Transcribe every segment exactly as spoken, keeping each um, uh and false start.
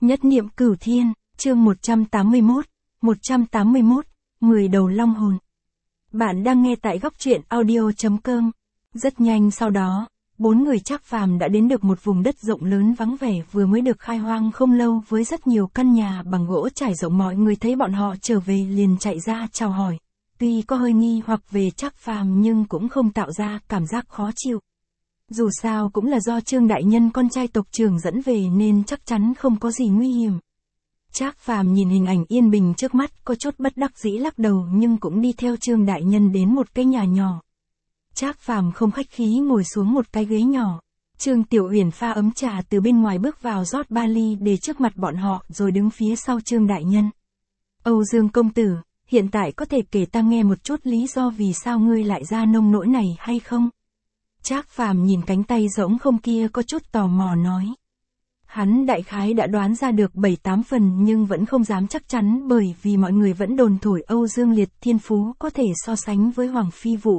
Nhất niệm cửu thiên, chương một trăm tám mươi mốt, một trăm tám mươi mốt, mười đầu long hồn. Bạn đang nghe tại góc truyện audio chấm com. Rất nhanh sau đó, bốn người Trác Phàm đã đến được một vùng đất rộng lớn vắng vẻ vừa mới được khai hoang không lâu với rất nhiều căn nhà bằng gỗ trải rộng. Mọi người thấy bọn họ trở về liền chạy ra chào hỏi. Tuy có hơi nghi hoặc về Trác Phàm nhưng cũng không tạo ra cảm giác khó chịu. Dù sao cũng là do Trương đại nhân con trai tộc trưởng dẫn về nên chắc chắn không có gì nguy hiểm. Trác Phàm nhìn hình ảnh yên bình trước mắt có chút bất đắc dĩ lắc đầu nhưng cũng đi theo Trương đại nhân đến một cái nhà nhỏ. Trác Phàm không khách khí ngồi xuống một cái ghế nhỏ. Trương Tiểu Uyển pha ấm trà từ bên ngoài bước vào rót ba ly để trước mặt bọn họ rồi đứng phía sau Trương đại nhân. Âu Dương công tử, hiện tại có thể kể ta nghe một chút lý do vì sao ngươi lại ra nông nỗi này hay không? Trác Phàm nhìn cánh tay rỗng không kia có chút tò mò nói. Hắn đại khái đã đoán ra được bảy tám phần nhưng vẫn không dám chắc chắn bởi vì mọi người vẫn đồn thổi Âu Dương Liệt thiên phú có thể so sánh với Hoàng Phi Vũ.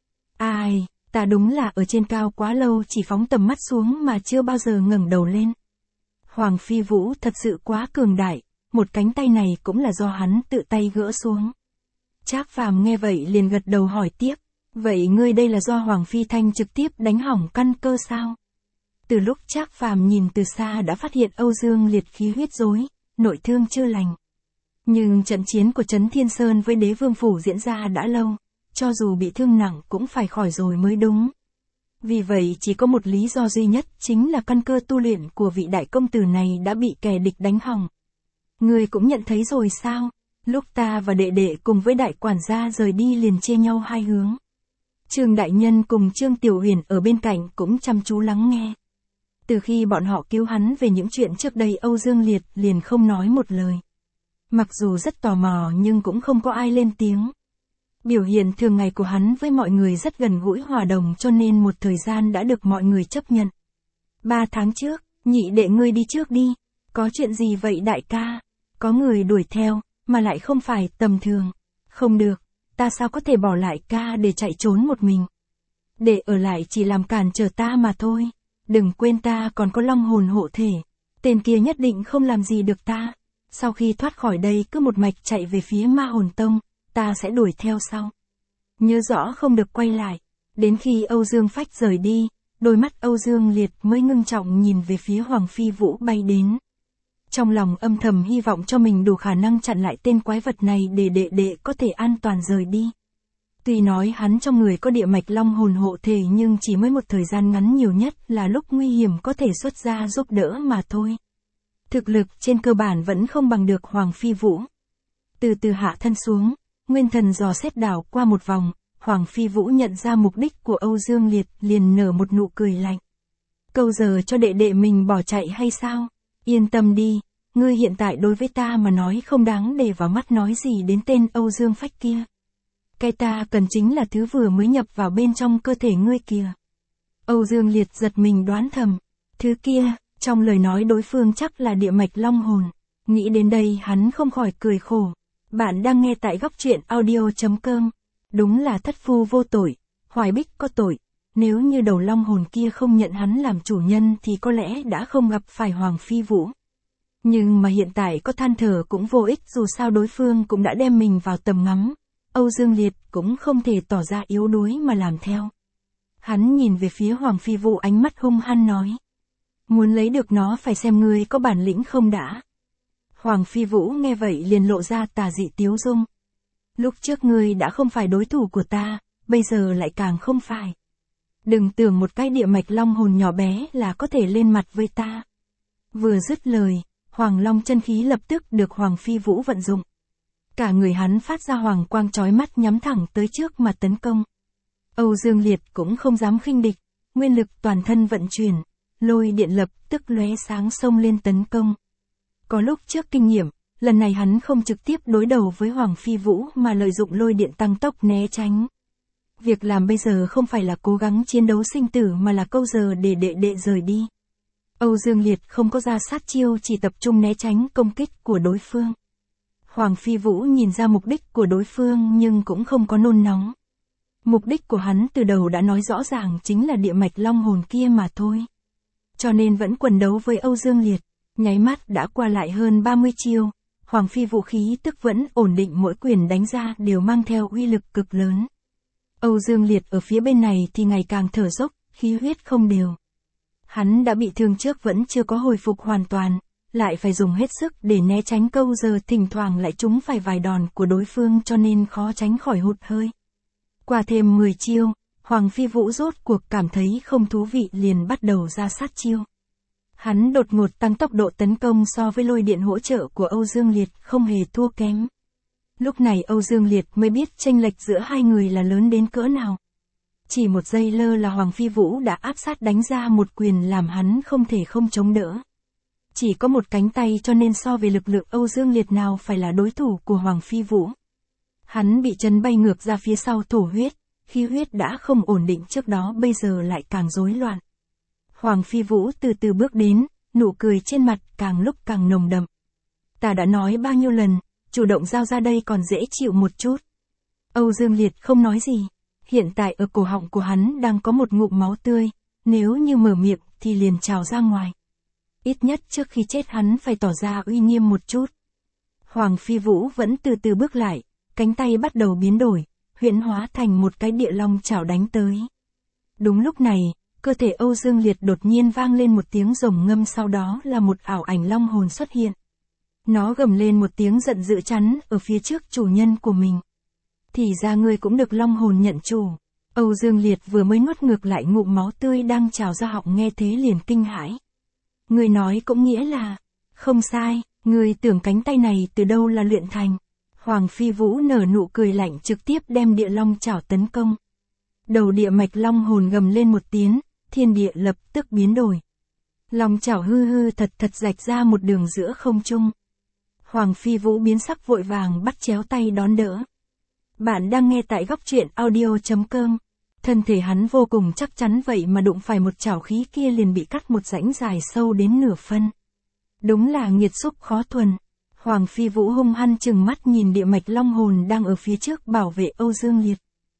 Ai, ta đúng là ở trên cao quá lâu chỉ phóng tầm mắt xuống mà chưa bao giờ ngẩng đầu lên. Hoàng Phi Vũ thật sự quá cường đại, một cánh tay này cũng là do hắn tự tay gỡ xuống. Trác Phàm nghe vậy liền gật đầu hỏi tiếp. Vậy ngươi đây là do Hoàng Phi Thanh trực tiếp đánh hỏng căn cơ sao? Từ lúc Trác Phàm nhìn từ xa đã phát hiện Âu Dương Liệt khí huyết rối, nội thương chưa lành. Nhưng trận chiến của Trấn Thiên Sơn với Đế Vương Phủ diễn ra đã lâu, cho dù bị thương nặng cũng phải khỏi rồi mới đúng. Vì vậy chỉ có một lý do duy nhất chính là căn cơ tu luyện của vị đại công tử này đã bị kẻ địch đánh hỏng. Ngươi cũng nhận thấy rồi sao? Lúc ta và đệ đệ cùng với đại quản gia rời đi liền chia nhau hai hướng. Trương đại nhân cùng Trương Tiểu Uyển ở bên cạnh cũng chăm chú lắng nghe. Từ khi bọn họ cứu hắn về những chuyện trước đây Âu Dương Liệt liền không nói một lời. Mặc dù rất tò mò nhưng cũng không có ai lên tiếng. Biểu hiện thường ngày của hắn với mọi người rất gần gũi hòa đồng cho nên một thời gian đã được mọi người chấp nhận. Ba tháng trước, nhị đệ ngươi đi trước đi. Có chuyện gì vậy đại ca? Có người đuổi theo, mà lại không phải tầm thường. Không được. Ta sao có thể bỏ lại ca để chạy trốn một mình. Để ở lại chỉ làm cản trở ta mà thôi. Đừng quên ta còn có long hồn hộ thể. Tên kia nhất định không làm gì được ta. Sau khi thoát khỏi đây cứ một mạch chạy về phía Ma Hồn Tông, ta sẽ đuổi theo sau. Nhớ rõ không được quay lại. Đến khi Âu Dương Phách rời đi, đôi mắt Âu Dương Liệt mới ngưng trọng nhìn về phía Hoàng Phi Vũ bay đến. Trong lòng âm thầm hy vọng cho mình đủ khả năng chặn lại tên quái vật này để đệ đệ có thể an toàn rời đi. Tuy nói hắn trong người có địa mạch long hồn hộ thể nhưng chỉ mới một thời gian ngắn nhiều nhất là lúc nguy hiểm có thể xuất ra giúp đỡ mà thôi. Thực lực trên cơ bản vẫn không bằng được Hoàng Phi Vũ. Từ từ hạ thân xuống, nguyên thần dò xét đảo qua một vòng, Hoàng Phi Vũ nhận ra mục đích của Âu Dương Liệt liền nở một nụ cười lạnh. Câu giờ cho đệ đệ mình bỏ chạy hay sao? Yên tâm đi, ngươi hiện tại đối với ta mà nói không đáng để vào mắt nói gì đến tên Âu Dương Phách kia. Cái ta cần chính là thứ vừa mới nhập vào bên trong cơ thể ngươi kìa. Âu Dương Liệt giật mình đoán thầm. Thứ kia, trong lời nói đối phương chắc là địa mạch long hồn. Nghĩ đến đây hắn không khỏi cười khổ. Bạn đang nghe tại góc truyện audio chấm com. Đúng là thất phu vô tội, Hoài Bích có tội. Nếu như đầu long hồn kia không nhận hắn làm chủ nhân thì có lẽ đã không gặp phải Hoàng Phi Vũ. Nhưng mà hiện tại có than thở cũng vô ích dù sao đối phương cũng đã đem mình vào tầm ngắm. Âu Dương Liệt cũng không thể tỏ ra yếu đuối mà làm theo. Hắn nhìn về phía Hoàng Phi Vũ ánh mắt hung hăng nói. Muốn lấy được nó phải xem ngươi có bản lĩnh không đã. Hoàng Phi Vũ nghe vậy liền lộ ra tà dị tiếu dung. Lúc trước ngươi đã không phải đối thủ của ta, bây giờ lại càng không phải. Đừng tưởng một cái địa mạch long hồn nhỏ bé là có thể lên mặt với ta. Vừa dứt lời, Hoàng Long chân khí lập tức được Hoàng Phi Vũ vận dụng. Cả người hắn phát ra hoàng quang chói mắt nhắm thẳng tới trước mà tấn công. Âu Dương Liệt cũng không dám khinh địch, nguyên lực toàn thân vận chuyển, lôi điện lập tức lóe sáng xông lên tấn công. Có lúc trước kinh nghiệm, lần này hắn không trực tiếp đối đầu với Hoàng Phi Vũ mà lợi dụng lôi điện tăng tốc né tránh. Việc làm bây giờ không phải là cố gắng chiến đấu sinh tử mà là câu giờ để đệ đệ rời đi. Âu Dương Liệt không có ra sát chiêu chỉ tập trung né tránh công kích của đối phương. Hoàng Phi Vũ nhìn ra mục đích của đối phương nhưng cũng không có nôn nóng. Mục đích của hắn từ đầu đã nói rõ ràng chính là địa mạch long hồn kia mà thôi. Cho nên vẫn quần đấu với Âu Dương Liệt. Nháy mắt đã qua lại hơn ba mươi chiêu, Hoàng Phi Vũ khí tức vẫn ổn định, mỗi quyền đánh ra đều mang theo uy lực cực lớn. Âu Dương Liệt ở phía bên này thì ngày càng thở dốc, khí huyết không đều. Hắn đã bị thương trước vẫn chưa có hồi phục hoàn toàn, lại phải dùng hết sức để né tránh câu giờ thỉnh thoảng lại trúng phải vài đòn của đối phương cho nên khó tránh khỏi hụt hơi. Qua thêm mười chiêu, Hoàng Phi Vũ rốt cuộc cảm thấy không thú vị liền bắt đầu ra sát chiêu. Hắn đột ngột tăng tốc độ tấn công so với lôi điện hỗ trợ của Âu Dương Liệt không hề thua kém. Lúc này Âu Dương Liệt mới biết chênh lệch giữa hai người là lớn đến cỡ nào. Chỉ một giây lơ là Hoàng Phi Vũ đã áp sát đánh ra một quyền làm hắn không thể không chống đỡ. Chỉ có một cánh tay cho nên so về lực lượng Âu Dương Liệt nào phải là đối thủ của Hoàng Phi Vũ. Hắn bị chấn bay ngược ra phía sau thổ huyết, khí huyết đã không ổn định trước đó bây giờ lại càng rối loạn. Hoàng Phi Vũ từ từ bước đến, nụ cười trên mặt càng lúc càng nồng đậm. Ta đã nói bao nhiêu lần, chủ động giao ra đây còn dễ chịu một chút. Âu Dương Liệt không nói gì. Hiện tại ở cổ họng của hắn đang có một ngụm máu tươi, nếu như mở miệng thì liền trào ra ngoài. Ít nhất trước khi chết hắn phải tỏ ra uy nghiêm một chút. Hoàng Phi Vũ vẫn từ từ bước lại, cánh tay bắt đầu biến đổi, huyễn hóa thành một cái địa long chảo đánh tới. Đúng lúc này, cơ thể Âu Dương Liệt đột nhiên vang lên một tiếng rồng ngâm, sau đó là một ảo ảnh long hồn xuất hiện. Nó gầm lên một tiếng giận dữ chắn ở phía trước chủ nhân của mình. Thì ra ngươi cũng được long hồn nhận chủ. Âu Dương Liệt vừa mới nuốt ngược lại ngụm máu tươi đang trào ra họng, nghe thế liền kinh hãi. Ngươi nói cũng nghĩa là, không sai, ngươi tưởng cánh tay này từ đâu là luyện thành. Hoàng Phi Vũ nở nụ cười lạnh trực tiếp đem địa long chảo tấn công. Đầu địa mạch long hồn gầm lên một tiếng, thiên địa lập tức biến đổi. Long chảo hư hư thật thật rạch ra một đường giữa không trung. Hoàng Phi Vũ biến sắc vội vàng bắt chéo tay đón đỡ. Bạn đang nghe tại góc truyện audio chấm com. Thân thể hắn vô cùng chắc chắn vậy mà đụng phải một chảo khí kia liền bị cắt một rãnh dài sâu đến nửa phân. Đúng là nghiệt xúc khó thuần. Hoàng Phi Vũ hung hăng chừng mắt nhìn địa mạch long hồn đang ở phía trước bảo vệ Âu Dương Liệt.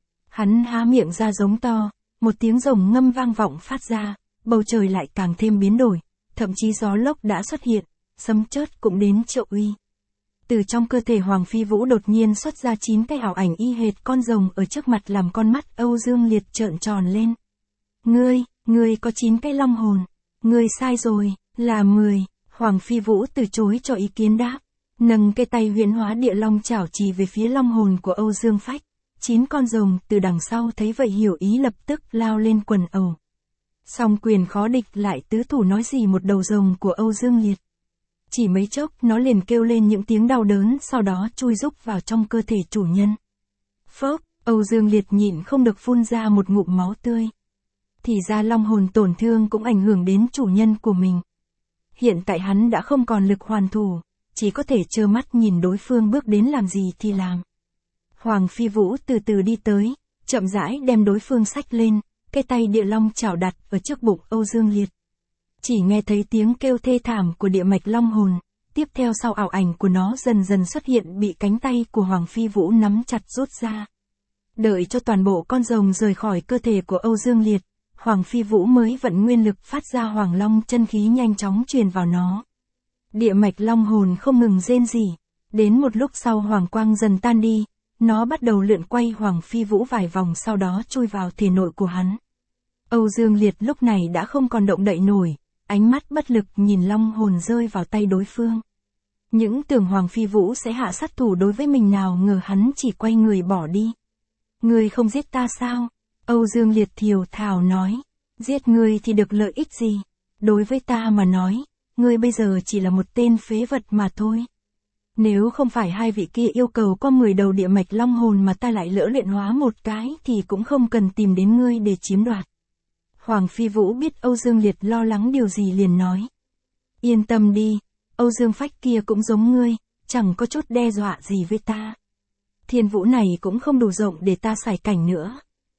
Hắn há miệng ra giống to, một tiếng rồng ngâm vang vọng phát ra, bầu trời lại càng thêm biến đổi, thậm chí gió lốc đã xuất hiện, sấm chớp cũng đến triệu uy. Từ trong cơ thể Hoàng Phi Vũ đột nhiên xuất ra chín cái ảo ảnh y hệt con rồng ở trước mặt làm con mắt Âu Dương Liệt trợn tròn lên. Ngươi, ngươi có chín cái long hồn. Ngươi sai rồi, là mười. Hoàng Phi Vũ từ chối cho ý kiến đáp. Nâng cái tay huyễn hóa địa long chảo chỉ về phía long hồn của Âu Dương Phách. Chín con rồng từ đằng sau thấy vậy hiểu ý lập tức lao lên quần ẩu. Song quyền khó địch lại tứ thủ nói gì một đầu rồng của Âu Dương Liệt. Chỉ mấy chốc nó liền kêu lên những tiếng đau đớn, sau đó chui rúc vào trong cơ thể chủ nhân. Phốc, Âu Dương Liệt nhịn không được phun ra một ngụm máu tươi. Thì ra long hồn tổn thương cũng ảnh hưởng đến chủ nhân của mình. Hiện tại hắn đã không còn lực hoàn thủ, chỉ có thể trơ mắt nhìn đối phương bước đến làm gì thì làm. Hoàng Phi Vũ từ từ đi tới, chậm rãi đem đối phương xách lên, cái tay địa long chảo đặt ở trước bụng Âu Dương Liệt. Chỉ nghe thấy tiếng kêu thê thảm của địa mạch long hồn, tiếp theo sau ảo ảnh của nó dần dần xuất hiện bị cánh tay của Hoàng Phi Vũ nắm chặt rút ra. Đợi cho toàn bộ con rồng rời khỏi cơ thể của Âu Dương Liệt, Hoàng Phi Vũ mới vận nguyên lực phát ra Hoàng Long chân khí nhanh chóng truyền vào nó. Địa mạch long hồn không ngừng rên rỉ, đến một lúc sau hoàng quang dần tan đi, nó bắt đầu lượn quay Hoàng Phi Vũ vài vòng sau đó chui vào thể nội của hắn. Âu Dương Liệt lúc này đã không còn động đậy nổi. Ánh mắt bất lực nhìn long hồn rơi vào tay đối phương. Những tưởng Hoàng Phi Vũ sẽ hạ sát thủ đối với mình nào ngờ hắn chỉ quay người bỏ đi. Ngươi không giết ta sao? Âu Dương Liệt thiều thào nói. Giết ngươi thì được lợi ích gì? Đối với ta mà nói, ngươi bây giờ chỉ là một tên phế vật mà thôi. Nếu không phải hai vị kia yêu cầu có mười đầu địa mạch long hồn mà ta lại lỡ luyện hóa một cái thì cũng không cần tìm đến ngươi để chiếm đoạt. Hoàng Phi Vũ biết Âu Dương Liệt lo lắng điều gì liền nói. Yên tâm đi, Âu Dương Phách kia cũng giống ngươi, chẳng có chút đe dọa gì với ta. Thiên vũ này cũng không đủ rộng để ta xài cảnh nữa.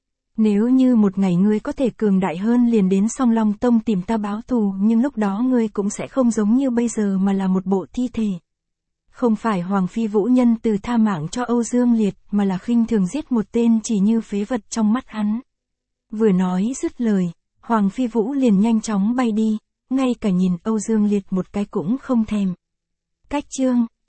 Nếu như một ngày ngươi có thể cường đại hơn liền đến Song Long Tông tìm ta báo thù, nhưng lúc đó ngươi cũng sẽ không giống như bây giờ mà là một bộ thi thể. Không phải Hoàng Phi Vũ nhân từ tha mạng cho Âu Dương Liệt mà là khinh thường giết một tên chỉ như phế vật trong mắt hắn. Vừa nói dứt lời, Hoàng Phi Vũ liền nhanh chóng bay đi, ngay cả nhìn Âu Dương Liệt một cái cũng không thèm. Cách chương